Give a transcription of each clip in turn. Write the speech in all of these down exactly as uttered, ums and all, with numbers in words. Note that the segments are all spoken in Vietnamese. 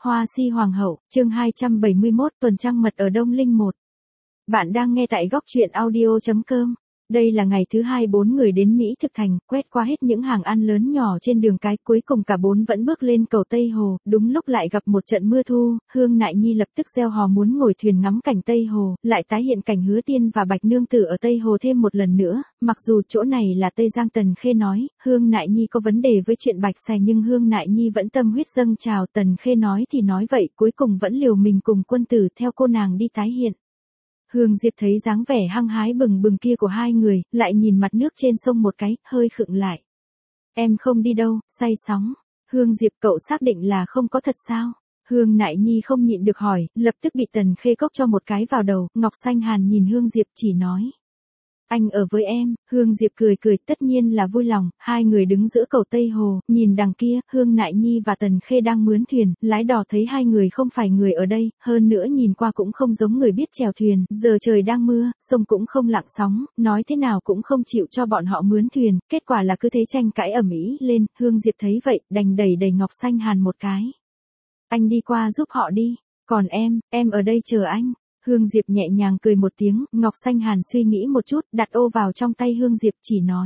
Hoa si hoàng hậu, chương hai trăm bảy mươi mốt, tuần trăng mật ở Đông Linh một. Bạn đang nghe tại góc truyện audio chấm com. Đây là ngày thứ hai bốn người đến Mỹ thực thành, quét qua hết những hàng ăn lớn nhỏ trên đường cái, cuối cùng cả bốn vẫn bước lên cầu Tây Hồ, đúng lúc lại gặp một trận mưa thu, Hương Nại Nhi lập tức reo hò muốn ngồi thuyền ngắm cảnh Tây Hồ, lại tái hiện cảnh Hứa Tiên và Bạch Nương Tử ở Tây Hồ thêm một lần nữa, mặc dù chỗ này là Tây Giang. Tần Khê nói, Hương Nại Nhi có vấn đề với chuyện Bạch Xài nhưng Hương Nại Nhi vẫn tâm huyết dâng trào. Tần Khê nói thì nói vậy, cuối cùng vẫn liều mình cùng quân tử theo cô nàng đi tái hiện. Hương Diệp thấy dáng vẻ hăng hái bừng bừng kia của hai người, lại nhìn mặt nước trên sông một cái, hơi khựng lại. Em không đi đâu, say sóng. Hương Diệp, cậu xác định là không có thật sao? Hương Nại Nhi không nhịn được hỏi, lập tức bị Tần Khê cốc cho một cái vào đầu. Ngọc Xanh Hàn nhìn Hương Diệp chỉ nói. Anh ở với em. Hương Diệp cười cười, tất nhiên là vui lòng. Hai người đứng giữa cầu Tây Hồ, nhìn đằng kia, Hương Nại Nhi và Tần Khê đang mướn thuyền, lái đò thấy hai người không phải người ở đây, hơn nữa nhìn qua cũng không giống người biết chèo thuyền, giờ trời đang mưa, sông cũng không lặng sóng, nói thế nào cũng không chịu cho bọn họ mướn thuyền, kết quả là cứ thế tranh cãi ầm ĩ lên. Hương Diệp thấy vậy, đành đẩy đẩy Ngọc Xanh Hàn một cái. Anh đi qua giúp họ đi, còn em, em ở đây chờ anh. Hương Diệp nhẹ nhàng cười một tiếng, Ngọc Xanh Hàn suy nghĩ một chút, đặt ô vào trong tay Hương Diệp chỉ nói.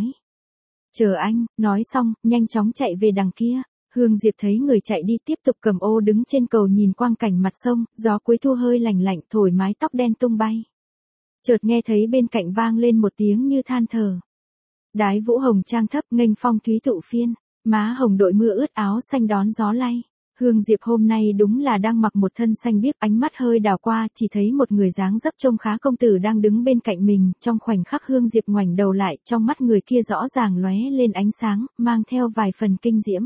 Chờ anh, nói xong, nhanh chóng chạy về đằng kia. Hương Diệp thấy người chạy đi tiếp tục cầm ô đứng trên cầu nhìn quang cảnh mặt sông, gió cuối thu hơi lạnh lạnh thổi mái tóc đen tung bay. Chợt nghe thấy bên cạnh vang lên một tiếng như than thở. Đái Vũ Hồng trang thấp nghênh phong thúy tụ phiên, má hồng đội mưa ướt áo xanh đón gió lay. Hương Diệp hôm nay đúng là đang mặc một thân xanh biếc, ánh mắt hơi đảo qua, chỉ thấy một người dáng dấp trông khá công tử đang đứng bên cạnh mình, trong khoảnh khắc Hương Diệp ngoảnh đầu lại, trong mắt người kia rõ ràng lóe lên ánh sáng, mang theo vài phần kinh diễm.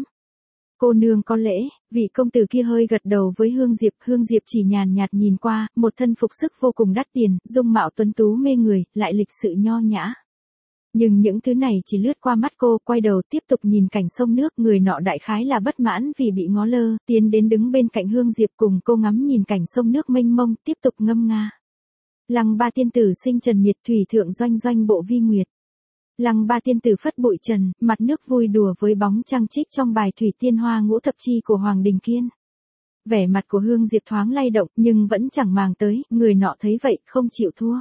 Cô nương có lễ. Vị công tử kia hơi gật đầu với Hương Diệp, Hương Diệp chỉ nhàn nhạt nhìn qua, một thân phục sức vô cùng đắt tiền, dung mạo tuấn tú mê người, lại lịch sự nho nhã. Nhưng những thứ này chỉ lướt qua mắt cô, quay đầu tiếp tục nhìn cảnh sông nước, người nọ đại khái là bất mãn vì bị ngó lơ, tiến đến đứng bên cạnh Hương Diệp cùng cô ngắm nhìn cảnh sông nước mênh mông, tiếp tục ngâm nga. Lăng ba tiên tử sinh trần miệt, thủy thượng doanh doanh bộ vi nguyệt. Lăng ba tiên tử phất bụi trần, mặt nước vui đùa với bóng trăng trích trong bài thủy tiên hoa ngũ thập chi của Hoàng Đình Kiên. Vẻ mặt của Hương Diệp thoáng lay động, nhưng vẫn chẳng màng tới, người nọ thấy vậy, không chịu thua.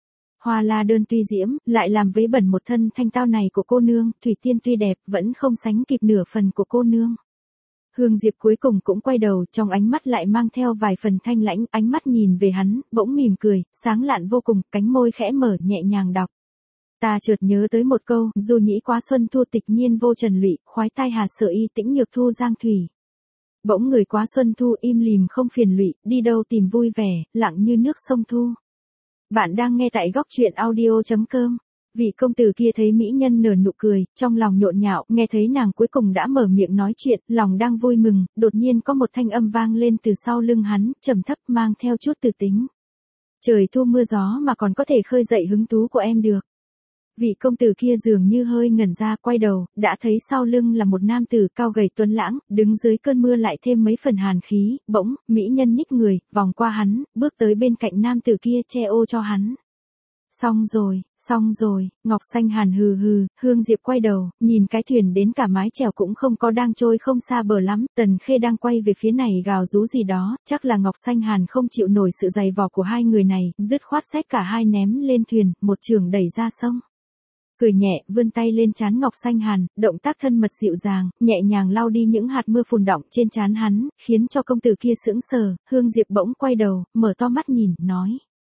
Hoa la đơn tuy diễm, lại làm vấy bẩn một thân thanh tao này của cô nương, thủy tiên tuy đẹp, vẫn không sánh kịp nửa phần của cô nương. Hương Diệp cuối cùng cũng quay đầu, trong ánh mắt lại mang theo vài phần thanh lãnh, ánh mắt nhìn về hắn, bỗng mỉm cười, sáng lạn vô cùng, cánh môi khẽ mở nhẹ nhàng đọc. Ta chợt nhớ tới một câu, dù nhĩ quá xuân thu tịch nhiên vô trần lụy, khoái tai hà sợ y tĩnh nhược thu giang thủy. Bỗng người quá xuân thu im lìm không phiền lụy, đi đâu tìm vui vẻ, lặng như nước sông thu. Bạn đang nghe tại góc truyện audio chấm com. Vị công tử kia thấy mỹ nhân nở nụ cười, trong lòng nhộn nhạo, nghe thấy nàng cuối cùng đã mở miệng nói chuyện, lòng đang vui mừng, đột nhiên có một thanh âm vang lên từ sau lưng hắn, trầm thấp mang theo chút từ tính. Trời thu mưa gió mà còn có thể khơi dậy hứng thú của em được. Vị công tử kia dường như hơi ngẩn ra, quay đầu, đã thấy sau lưng là một nam tử cao gầy tuấn lãng, đứng dưới cơn mưa lại thêm mấy phần hàn khí, bỗng, mỹ nhân nhích người, vòng qua hắn, bước tới bên cạnh nam tử kia che ô cho hắn. Xong rồi, xong rồi, Ngọc Xanh Hàn hừ hừ. Hương Diệp quay đầu, nhìn cái thuyền đến cả mái chèo cũng không có, đang trôi không xa bờ lắm, Tần Khê đang quay về phía này gào rú gì đó, chắc là Ngọc Xanh Hàn không chịu nổi sự giày vò của hai người này, dứt khoát xách cả hai ném lên thuyền, một chưởng đẩy ra sông. Cười nhẹ, vươn tay lên trán Ngọc Xanh Hàn, động tác thân mật dịu dàng, nhẹ nhàng lau đi những hạt mưa phùn đọng trên trán hắn, khiến cho công tử kia sững sờ. Hương Diệp bỗng quay đầu, mở to mắt nhìn, nói.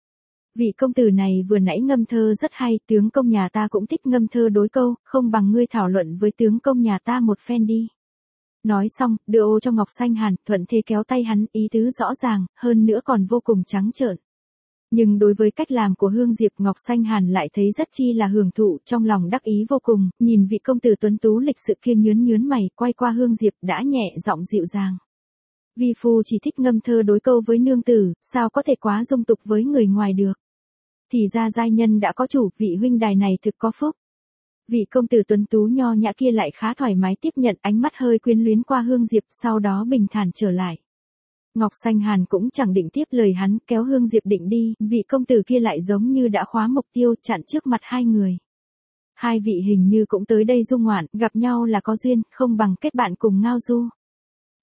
Vị công tử này vừa nãy ngâm thơ rất hay, tướng công nhà ta cũng thích ngâm thơ đối câu, không bằng ngươi thảo luận với tướng công nhà ta một phen đi. Nói xong, đưa ô cho Ngọc Xanh Hàn, thuận thế kéo tay hắn, ý tứ rõ ràng, hơn nữa còn vô cùng trắng trợn. Nhưng đối với cách làm của Hương Diệp, Ngọc Xanh Hàn lại thấy rất chi là hưởng thụ, trong lòng đắc ý vô cùng, nhìn vị công tử tuấn tú lịch sự kia nhướn nhướn mày, quay qua Hương Diệp, đã nhẹ giọng dịu dàng. Vi phu chỉ thích ngâm thơ đối câu với nương tử, sao có thể quá dung tục với người ngoài được. Thì ra giai nhân đã có chủ, vị huynh đài này thực có phúc. Vị công tử tuấn tú nho nhã kia lại khá thoải mái tiếp nhận, ánh mắt hơi quyến luyến qua Hương Diệp, sau đó bình thản trở lại. Ngọc Xanh Hàn cũng chẳng định tiếp lời hắn, kéo Hương Diệp định đi, vị công tử kia lại giống như đã khóa mục tiêu, chặn trước mặt hai người. Hai vị hình như cũng tới đây du ngoạn, gặp nhau là có duyên, không bằng kết bạn cùng ngao du.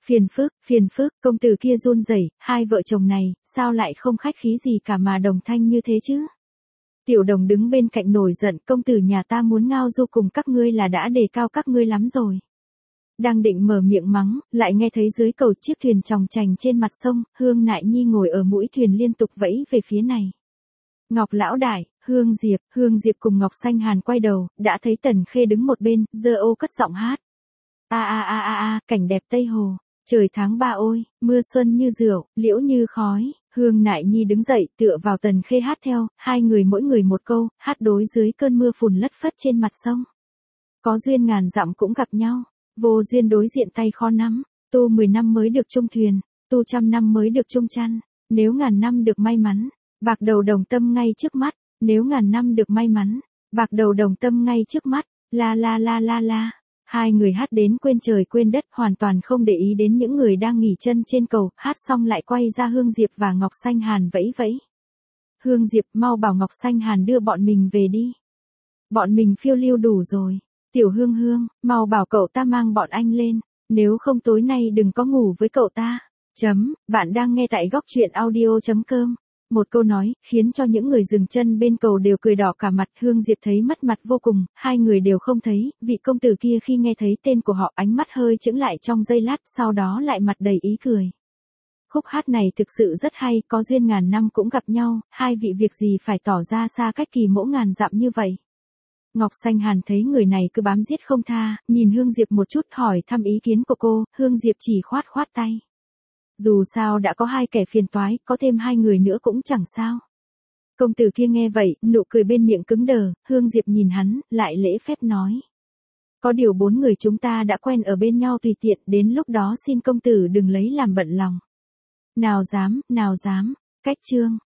Phiền phức, phiền phức, công tử kia run rẩy, hai vợ chồng này, sao lại không khách khí gì cả mà đồng thanh như thế chứ? Tiểu Đồng đứng bên cạnh nổi giận, công tử nhà ta muốn ngao du cùng các ngươi là đã đề cao các ngươi lắm rồi. Đang định mở miệng mắng, lại nghe thấy dưới cầu chiếc thuyền chòng chành trên mặt sông, Hương Nại Nhi ngồi ở mũi thuyền liên tục vẫy về phía này. Ngọc lão đại, Hương Diệp, Hương Diệp cùng Ngọc Xanh Hàn quay đầu, đã thấy Tần Khê đứng một bên, giơ ô cất giọng hát. A a a a a, cảnh đẹp Tây Hồ, trời tháng ba ôi, mưa xuân như rượu, liễu như khói. Hương Nại Nhi đứng dậy tựa vào Tần Khê hát theo, hai người mỗi người một câu, hát đối dưới cơn mưa phùn lất phất trên mặt sông. Có duyên ngàn dặm cũng gặp nhau, vô duyên đối diện tay khó nắm, tu mười năm mới được chung thuyền, tu trăm năm mới được chung chăn, nếu ngàn năm được may mắn, bạc đầu đồng tâm ngay trước mắt, nếu ngàn năm được may mắn, bạc đầu đồng tâm ngay trước mắt, la la la la la. Hai người hát đến quên trời quên đất, hoàn toàn không để ý đến những người đang nghỉ chân trên cầu, hát xong lại quay ra Hương Diệp và Ngọc Xanh Hàn vẫy vẫy. Hương Diệp, mau bảo Ngọc Xanh Hàn đưa bọn mình về đi. Bọn mình phiêu lưu đủ rồi. Tiểu Hương Hương, mau bảo cậu ta mang bọn anh lên, nếu không tối nay đừng có ngủ với cậu ta. Chấm, bạn đang nghe tại góc truyện audio chấm com. Một câu nói, khiến cho những người dừng chân bên cầu đều cười đỏ cả mặt. Hương Diệp thấy mất mặt vô cùng, hai người đều không thấy, vị công tử kia khi nghe thấy tên của họ ánh mắt hơi chững lại trong giây lát, sau đó lại mặt đầy ý cười. Khúc hát này thực sự rất hay, có duyên ngàn năm cũng gặp nhau, hai vị việc gì phải tỏ ra xa cách kỳ mỗ ngàn dặm như vậy. Ngọc Xanh Hàn thấy người này cứ bám giết không tha, nhìn Hương Diệp một chút hỏi thăm ý kiến của cô, Hương Diệp chỉ khoát khoát tay. Dù sao đã có hai kẻ phiền toái, có thêm hai người nữa cũng chẳng sao. Công tử kia nghe vậy, nụ cười bên miệng cứng đờ, Hương Diệp nhìn hắn, lại lễ phép nói. Có điều bốn người chúng ta đã quen ở bên nhau tùy tiện, đến lúc đó xin công tử đừng lấy làm bận lòng. Nào dám, nào dám, cách chương.